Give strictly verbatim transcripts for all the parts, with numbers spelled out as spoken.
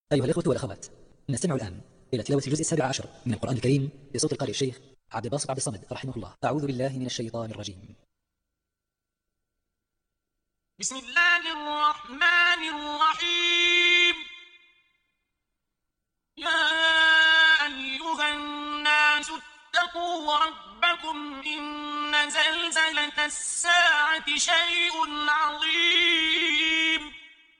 أيها الإخوة والأخوات، نستمع الآن إلى تلاوة الجزء السابع عشر من القرآن الكريم بصوت القارئ الشيخ عبد الباسط عبد الصمد رحمه الله. أعوذ بالله من الشيطان الرجيم. بسم الله الرحمن الرحيم. يا أيها الناس اتقوا ربكم إن زلزلة الساعة شيء عظيم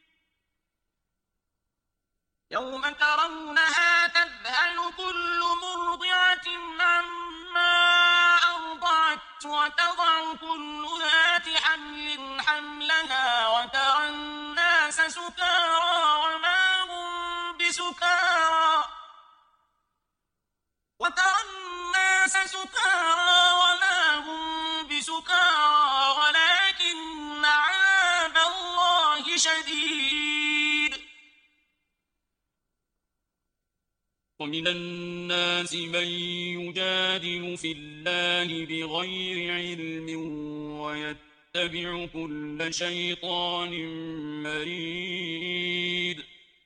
يوم ترونها تذهل كل مرضعة عما أرضعت وتضع كل ذات حمل حملها وترى الناس سكارى وما هم بسكارى وترى الناس سكارى وما هم بسكارى ولكن عذاب الله شديد. ومن الناس من يجادل في الله بغير علم ويتبع كل شيطان مريد.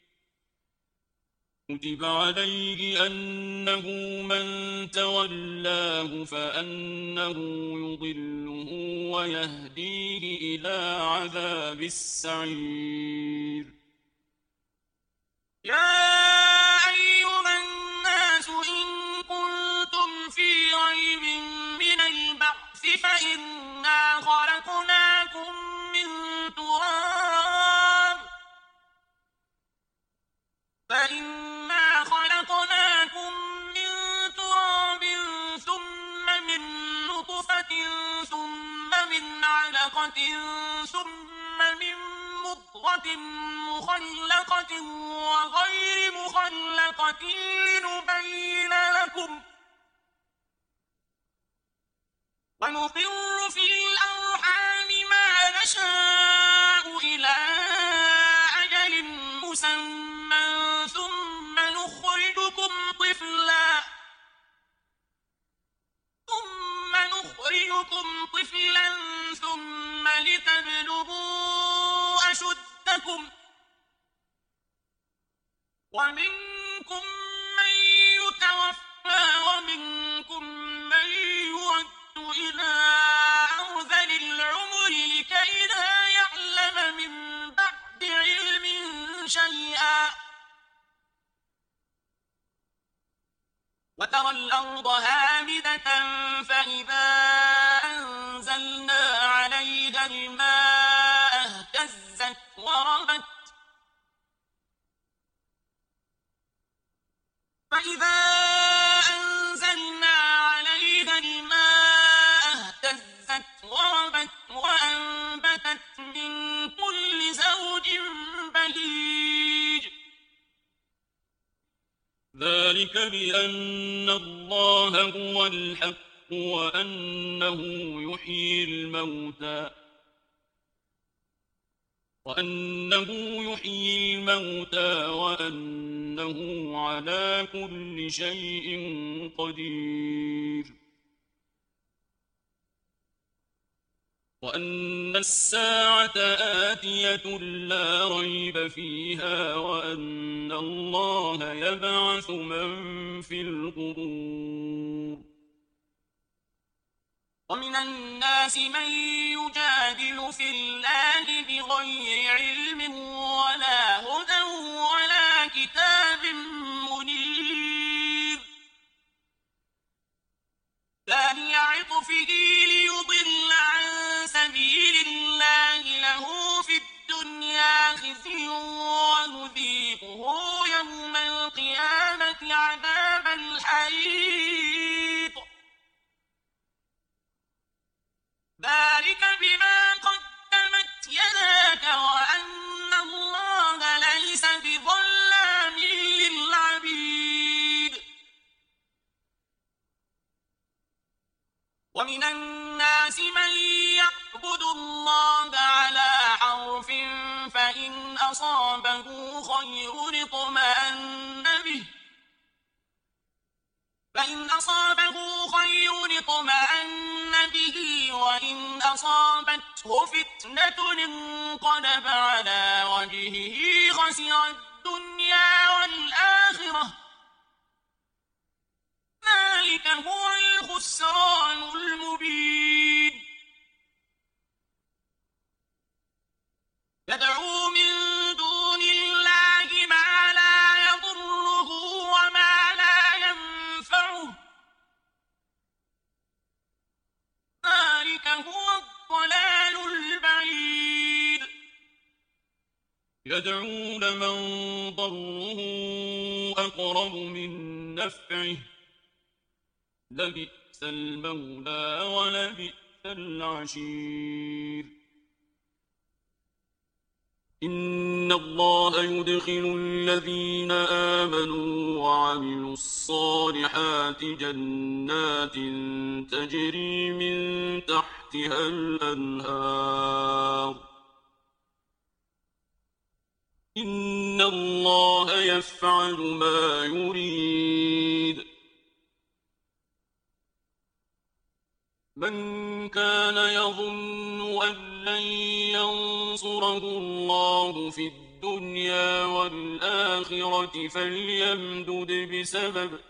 كتب عليه أنه من تولاه فأنه يضله ويهديه إلى عذاب السعير. يا أيها الناس إن كنتم في ريب من البعث فإنا خلقناكم من تراب فإنا خلقناكم من تراب ثم من نطفة ثم من علقة ثم من مضغة مخلقة وغير مخلقة لنبين لكم ونقر في الأرحام ما نشاء إلى أجل مسمى ثم نخرجكم طفلا ثم نخرجكم طفلا ثم لتبلغوا أشدكم ومنكم من يتوفى ومنكم من يرد إلى أرذل العمر لكي لا يعلم من بعد علم شيئا. وترى الأرض هامدة فإذا أنزلنا عليها الماء اهتزت وربت فإذا أنزلنا عليها الماء اهتزت وربت وأنبتت من كل زوج بهيج. ذلك بأن الله هو الحق وأنه يحيي الموتى وأنه يحيي الموتى وأنه على كل شيء قدير وأن الساعة آتية لا ريب فيها وأن الله يبعث من في القبور. ومن الناس من يجادل في الله بغير علم ولا هدى ولا كتاب منير. ثاني عطفه ليضل عن سبيل الله له في الدنيا خزي ونذيقه يوم القيامة عذاب الحريق. ذلك بما قدمت يداك وأن الله ليس بظلام للعبيد. ومن الناس من يعبد الله على حرف فإن أصابه خير اطمأن به فإن أصابه خير اطمأن به وإن أصابته فتنة انقلب على وجهه خسر الدنيا يدعون من ضره أقرب من نفعه لبئس المولى ولبئس العشير إن الله يدخل الذين آمنوا وعملوا الصالحات جنات تجري من تحتها الأنهار إن الله يفعل ما يريد من كان يظن أن لن ينصره الله في الدنيا والآخرة فليمدد بسبب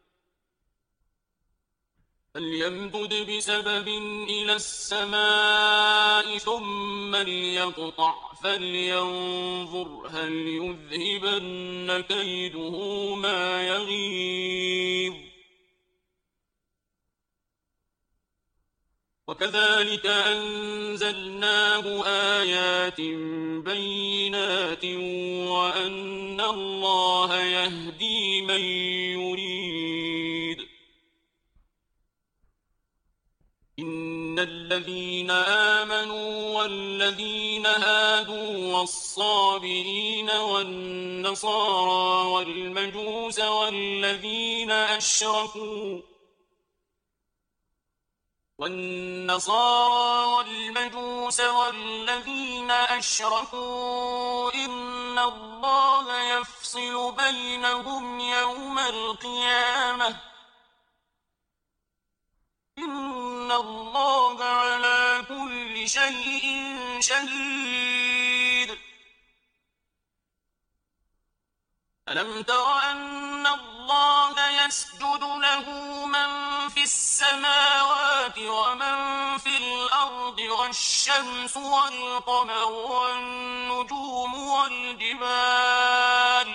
فليمدد بسبب إلى السماء ثم ليقطع فلينظر هل يذهبن كيده ما يغيظ وكذلك أنزلناه آيات بينات وأن الله يهدي من يريد إن الذين آمنوا والذين هادوا والصابرين والنصارى والمجوس والذين أشركوا والنصارى والمجوس والذين أشركوا إن الله يفصل بينهم يوم القيامة إن الله على كل شيء شهيد ألم تر أن الله يسجد له من في السماوات ومن في الأرض والشمس والقمر والنجوم والجبال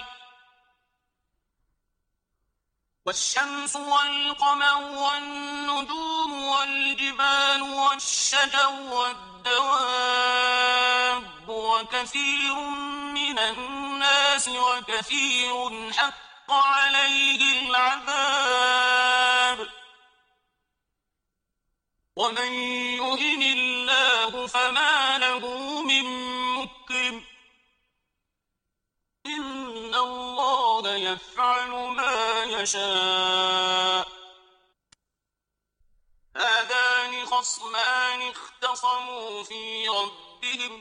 والشمس والقمر والنجوم والجبال والشجر والدواب وكثير من الناس وكثير حق عليه العذاب ومن يهن الله فما له من مكرم إن الله يفعل ما يشاء هذان خصمان اختصموا في ربهم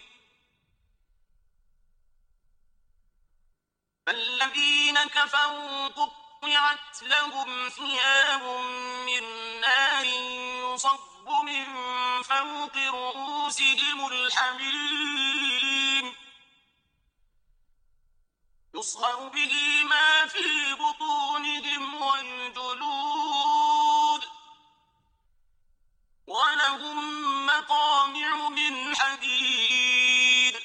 فالذين كفروا قطعت لهم ثياب من نار يصب من فوق رؤوسهم الحميم يصهر به ما في بطونهم والجلود ولهم مقامع من حديد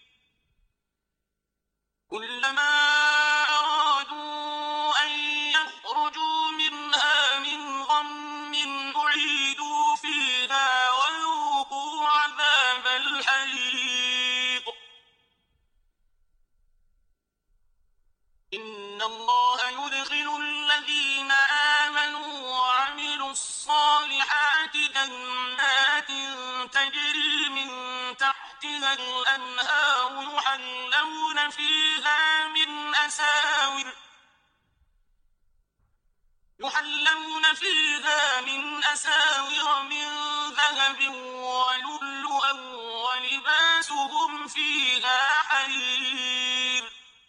كلما أرادوا أن يخرجوا منها من غم أعيدوا فيها وذوقوا عذاب الحريق إن الله يدخل الذين آمنوا وعملوا الصالحات جنات تجري من تحتها الأنهار يحلون فيها من أساور يحلون فيها من أساور من ذهب ولؤلؤا ولباسهم فيها حرير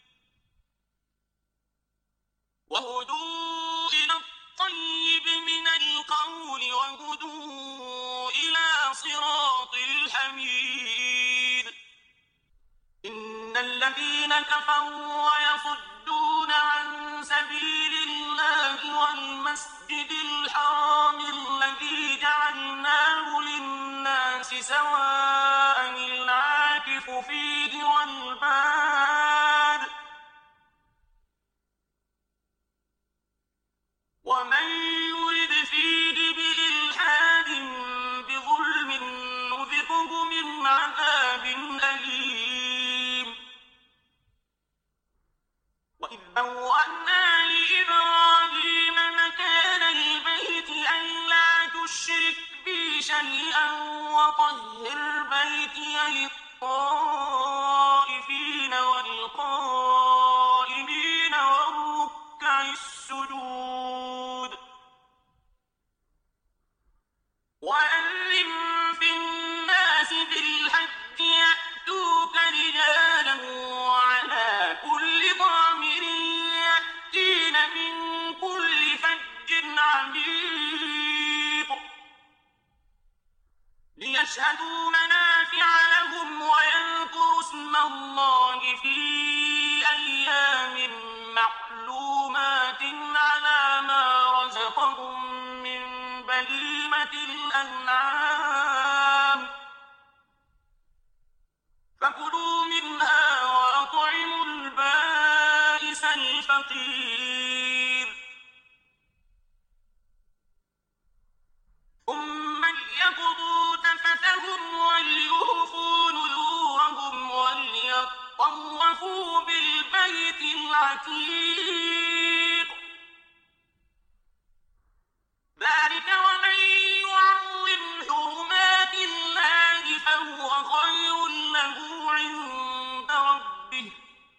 وهدوا إلى الطيب من القول وهدوا إلى صراط الحميد إن الذين كفروا ويصدون عن سبيل الله والمسجد الحرام الذي جعلناه للناس سواء العاكف فيه والباد ومن يرد فيه بإلحاد بظلم نذقه من عذاب أليم وبوأنا لإبراهيم مكان البيت ألا تشرك بي شيئا وطهر بيتي للطائفين والقائمين والركع السجود وأذن في الناس بالحج يأتوك رجالا وعلى كل ضامر يأتين من كل فج عميق ليشهدوا منافع لهم ويذكروا اسم الله في أيام معلومات على ما رزقهم من بهيمة الأنعام فكلوا منها وأطعموا البائس الفقير ثم ليقضوا تفثهم وليوفوا نذورهم وليطوفوا بالبيت العتيق ذلك ومن يعظم حرمات الله فهو خير له عند ربه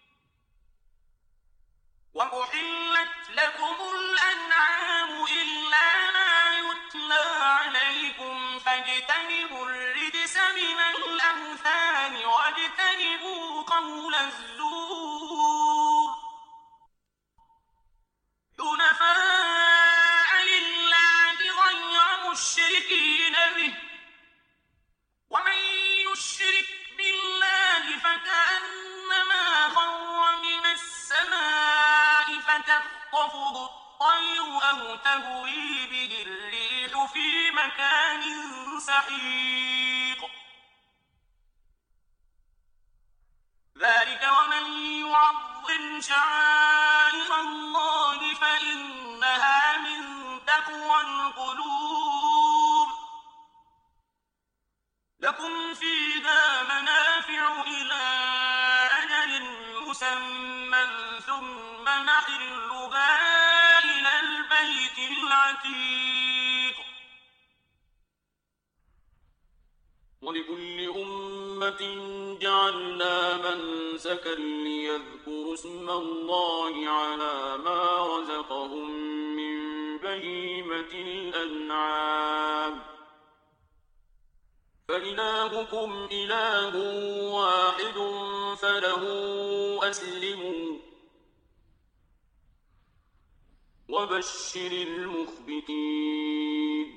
وأحلت لكم الأنعام إلا ما يتلى عليكم فاجتنبوا الرجس من الأوثان واجتنبوا قول الزور حنفاء لله غير مشركين به ومن يشرك بالله فكأنما خر من السماء فتخطفه الطير أو تهوي به الريح في مكان سحيق ذلك ومن يعظم شعائر الله فإنها من تقوى القلوب لكم فيها منافع إلى أجل مسمى ثم محلها إلى البيت العتيق ولكل أمة جعلنا منسكا ليذكروا اسم الله على ما رزقهم من بهيمة الأنعام فإلهكم إله واحد فله أسلموا وبشر المخبتين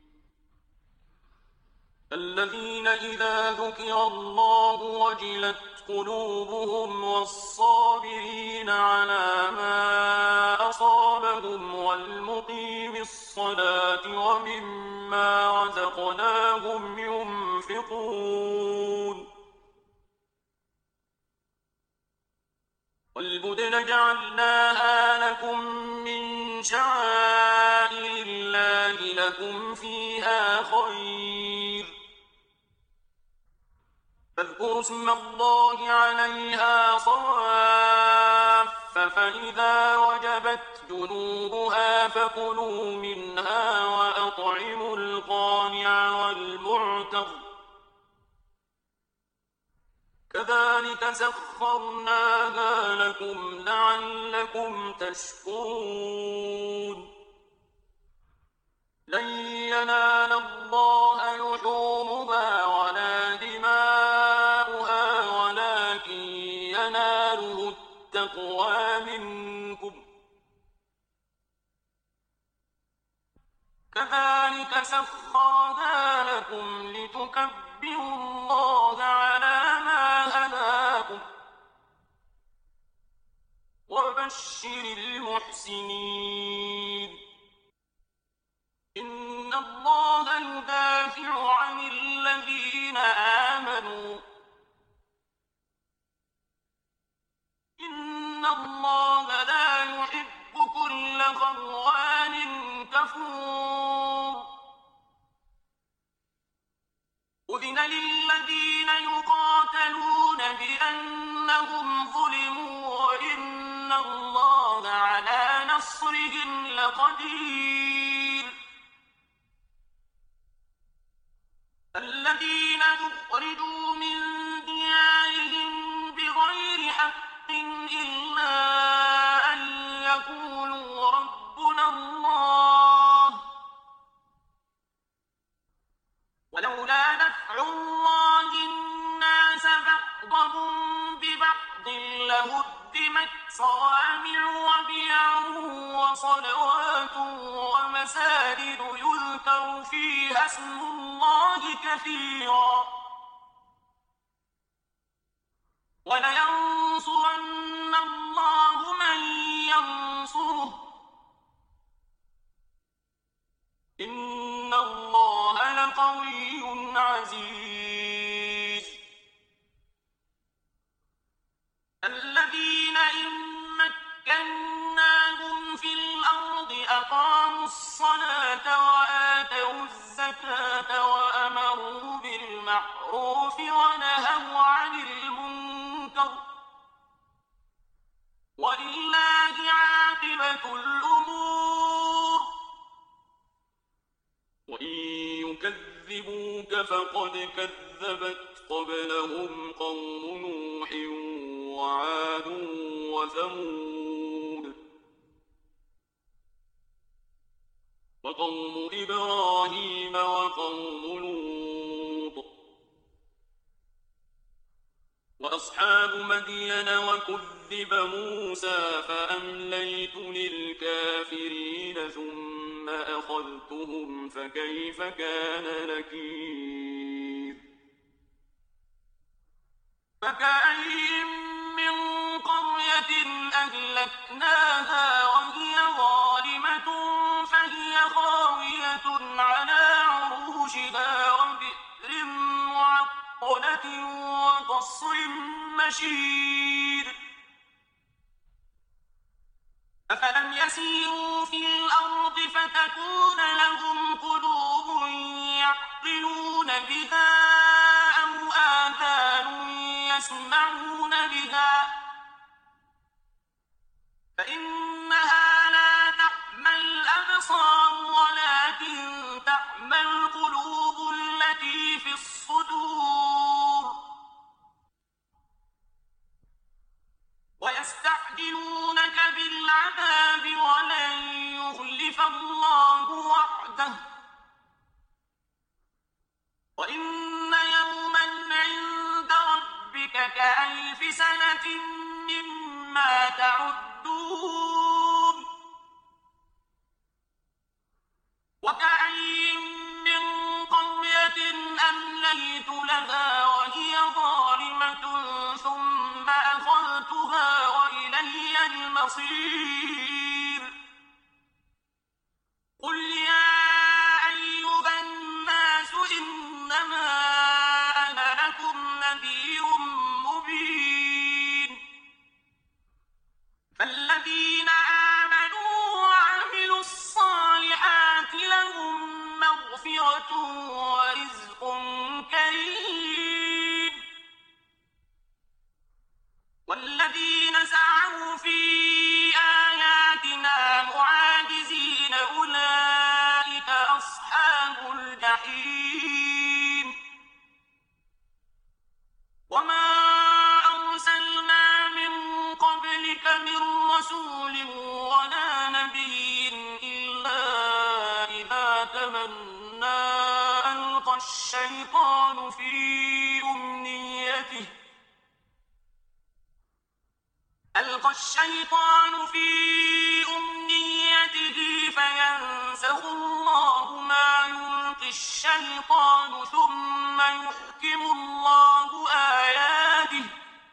الذين إذا ذكر الله وجلت قلوبهم والصابرين على ما أصابهم والمقيم الصلاة ومما رزقناهم ينفقون والبدن جعلناها لكم من شعائر الله لكم فيها خير فاذكروا اسم الله عليها صواف فإذا وجبت جنوبها فكلوا منها وأطعموا القانع والمعتر كذلك سخرناها لكم لعلكم تشكرون لن ينال الله لحومها ولا دماؤها ولكن يناله التقوى منكم كذلك سخرها لكم لتكبروا الله على ما هداكم وبشر المحسنين إن الله يدافع عن الذين آمنوا إن الله لا يحب كل خوان كفور أذن للذين يقاتلون بأنهم ظلموا وإن الله نصرهم لقدير الذين أخرجوا من ديارهم بغير حق إلا أن يقولوا ربنا الله ولولا دفع الله الناس بعضهم ببعض لهدمت صوامع وبيع وصلوات ومساجد يذكر فيها اسم الله كثيرا ولينصرن الله من ينصره إن الله لقوي عزيز الذين إن مكناهم في الأرض أقاموا الصلاة وآتوا الزكاة وأمروا بالمعروف ونهوا عن المنكر ولله عاقبة الأمور وإن يكذبوك فقد كذبت قبلهم قوم نوح وعاد وثمود وقوم إبراهيم وقوم لوط وأصحاب مدين وكذب موسى فأمليت للكافرين ثم أخذتهم فكيف كان نكير فكأين من قرية أهلكناها وهي ظالمة فهي خاوية على عروشها وبئر معطلة وقصر مشيد أفلم يسيروا في الأرض فتكون لهم قلوب يعقلون بها أو آذان يسمعون بها فإنها لا تعمى الأبصار ولكن تعمى القلوب التي في الصدور ويستعجلونك بالعذاب ولن يخلف الله وعده وإن يوما عند ربك كألف سنة مما تعدون وكأين من قرية أمليت لها وهي ظالمة ثم أخذتها وإلي المصير قل يا أيها الناس إنما أنا لكم نذير مبين فالذين آمنوا وعملوا الصالحات لهم مغفرة ورزق كريم والذين سعوا في آياتنا معاجزين أولئك أصحاب الجحيم وما أرسلنا من قبلك من رسول ولا نبي إلا إذا تمنى ألقى الشيطان في أمنيته ألقى الشيطان في أمنيته فينسخ الله ما يلقي الشيطان ثم يحكم الله آياته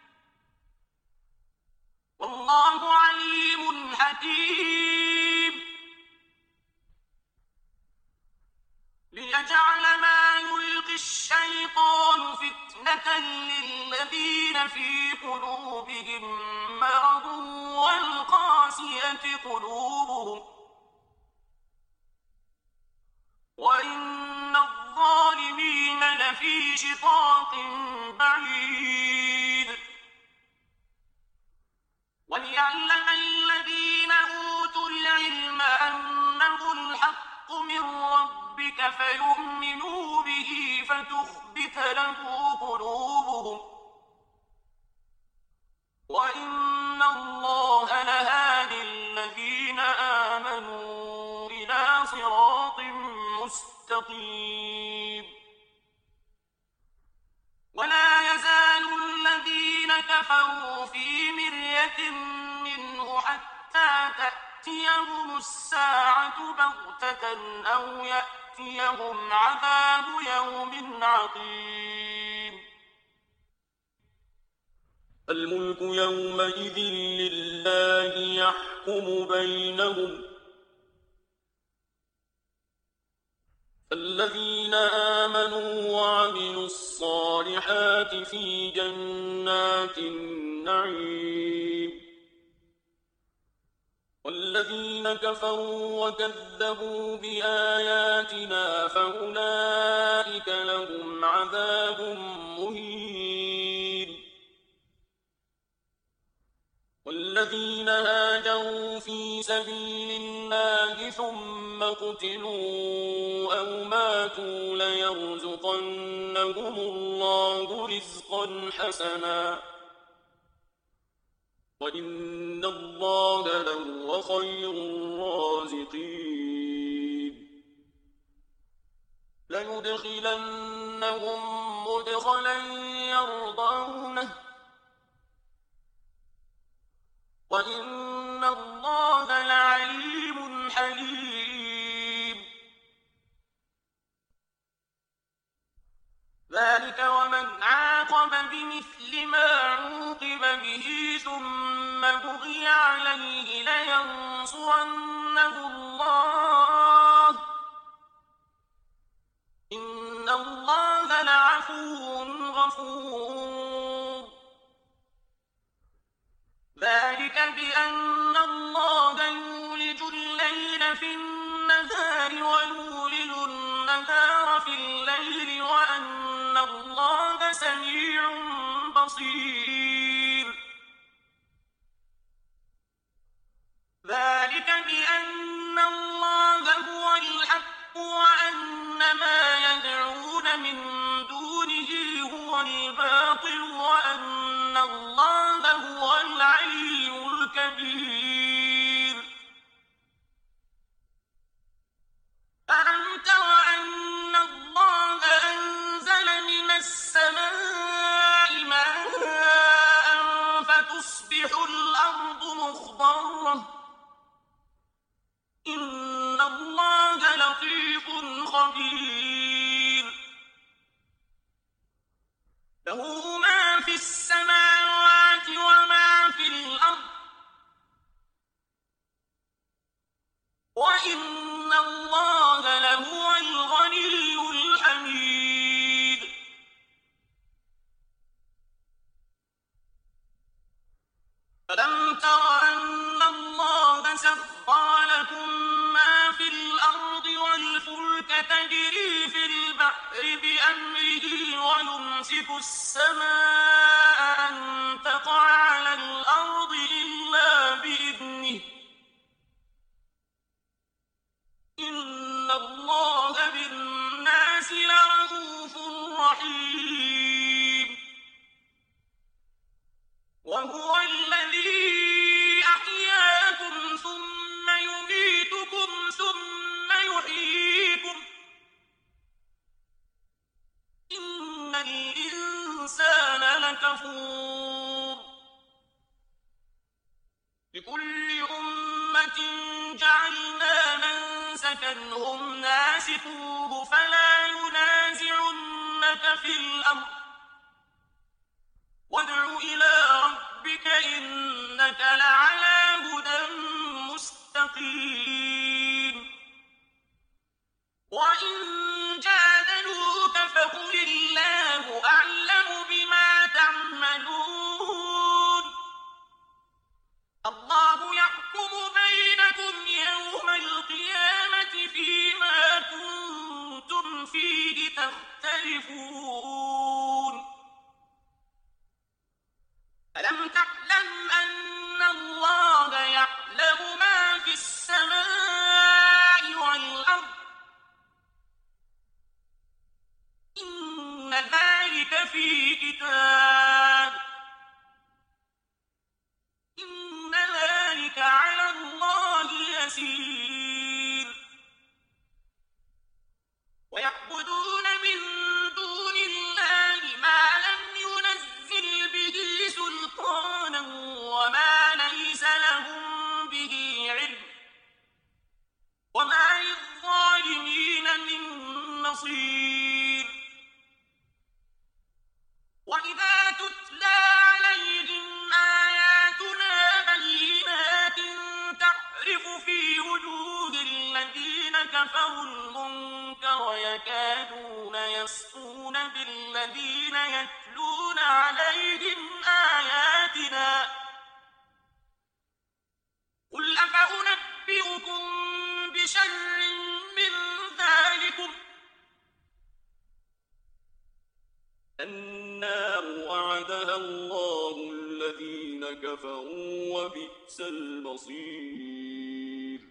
والله عليم حكيم ليجعل ما يلقي الشيطان فتنة للذين في قلوبهم مرض والقاسية قلوبهم وإن الظالمين لفي شقاق بعيد وليعلم الذين أوتوا العلم فيؤمنوا به فتخبت له قلوبهم وإن الله لهادي الذين آمنوا إلى صراط مستقيم ولا يزال الذين كفروا في مرية منه حتى تأتيهم الساعة بغتة أو يأتيهم عذاب يوم عقيم الملك يومئذ لله يحكم بينهم الذين آمنوا وعملوا الصالحات في جنات النعيم والذين كفروا وكذبوا بآياتنا فأولئك لهم عذاب مهين والذين هاجروا في سبيل الله ثم قتلوا أو ماتوا ليرزقنهم الله رزقا حسنا وإن الله لهو خير الرازقين ليدخلنهم مدخلا يرضونه وإن الله لعليم حليم ذلك ومن عاقب بمثل ما عوقب به ثم بغي عليه لينصرنه الله إن الله لعفو غفور ذلك بأن الله يولج الليل في النهار ويولج النهار في الليل وأن الله سميع بصير ذلك بأن الله هو الحق وأن ما يدعون من دونه هو الباطل وأن الله هو العلي الكبير ألم تر أن الله أنزل من السماء ماء فتصبح الأرض مخضرة إن الله لطيف خبير له ما في السماوات وما في الأرض وإن الله لهو الغني الحميد ألم تر أن الله سخر لكم ما في الأرض والفلك تجري في البحر بأمره ويمسك السماء أن تقع على الأرض إلا بإذنه إن الله بالناس لرءوف رحيم وهو الذي أحياكم ثم يميتكم ثم يحييكم إن الإنسان لكفور لكل أمة جعلنا منسكا هم ناسكوه فلا ينازعنك في الأمر وادع إلى ربك إنك لعلى هدى مستقيم وإن جادلوك فقل الله أعلم بما تعملون الله يحكم بينكم يوم القيامة فيما كنتم فيه تختلفون ألم تعلم أن الله يعلم ما في السماء والأرض في كتاب إن ذلك على الله يسير ويعبدون من دون الله ما لم ينزل به سلطانا وما ليس لهم به علم وما للظالمين من نصير وإذا تتلى عليهم آياتنا بينات تعرف في وجوه الذين كفروا المنكر يكادون يسطون بالذين يتلون عليهم آياتنا قل أفأنبئكم بشر من ذلكم النار وعدها الله الذين كفروا وبئس المصير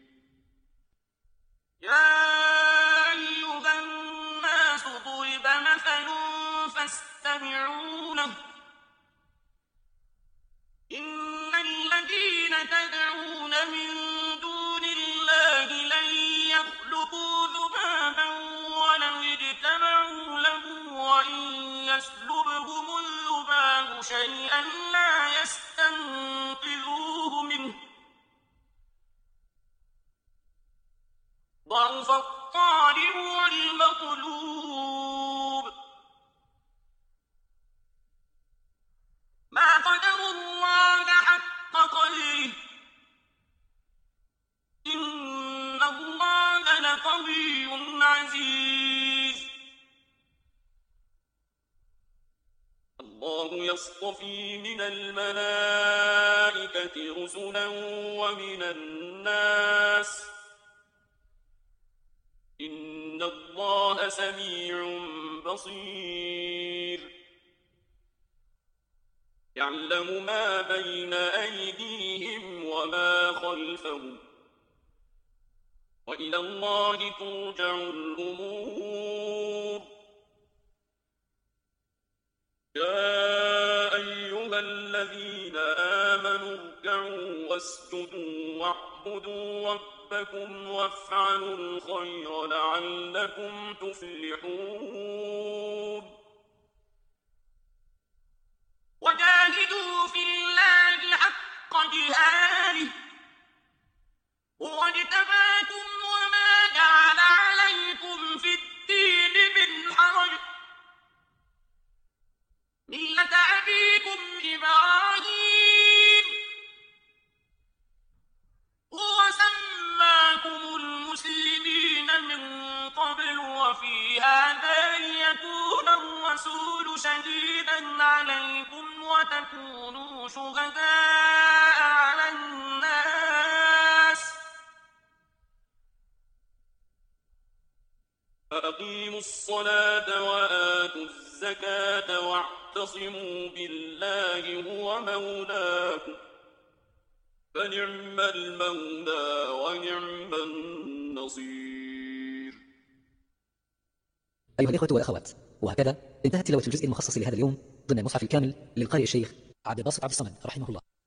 يا أيها الناس ضرب مثل فاستمعوا له إن الذين تدعون من دون الله لن يخلقوا ذبابا ولو اجتمعوا له وإن يسلبهم الذباب شيئا لا يستنقذوه منه ضعف الطالب والمطلوب ما قدروا الله حق قدره إن الله لقوي عزيز الله يصطفي من الملائكة رسلا ومن الناس إن الله سميع بصير يعلم ما بين أيديهم وما خلفهم وإلى الله ترجع الأمور يا أيها الذين آمنوا اركعوا واسجدوا واعبدوا ربكم وافعلوا الخير لعلكم تفلحون وجاهدوا في الله حق جهاده هو اجتباكم وما جعل عليكم في الدين من حرج ملة أبيكم إبراهيم هو سماكم المسلمين من قبل وفي هذا ليكون الرسول شهيدا عليكم وتكونوا شهداء على الناس فأقيموا الصلاة وآتوا الزكاة واعتصموا بالله هو مولاكم فنعم المولى ونعم النصير. أيها الإخوة والأخوات، وهكذا انتهت تلاوة الجزء المخصص لهذا اليوم ضمن المصحف الكامل للقارئ الشيخ عبد الباسط عبد الصمد رحمه الله.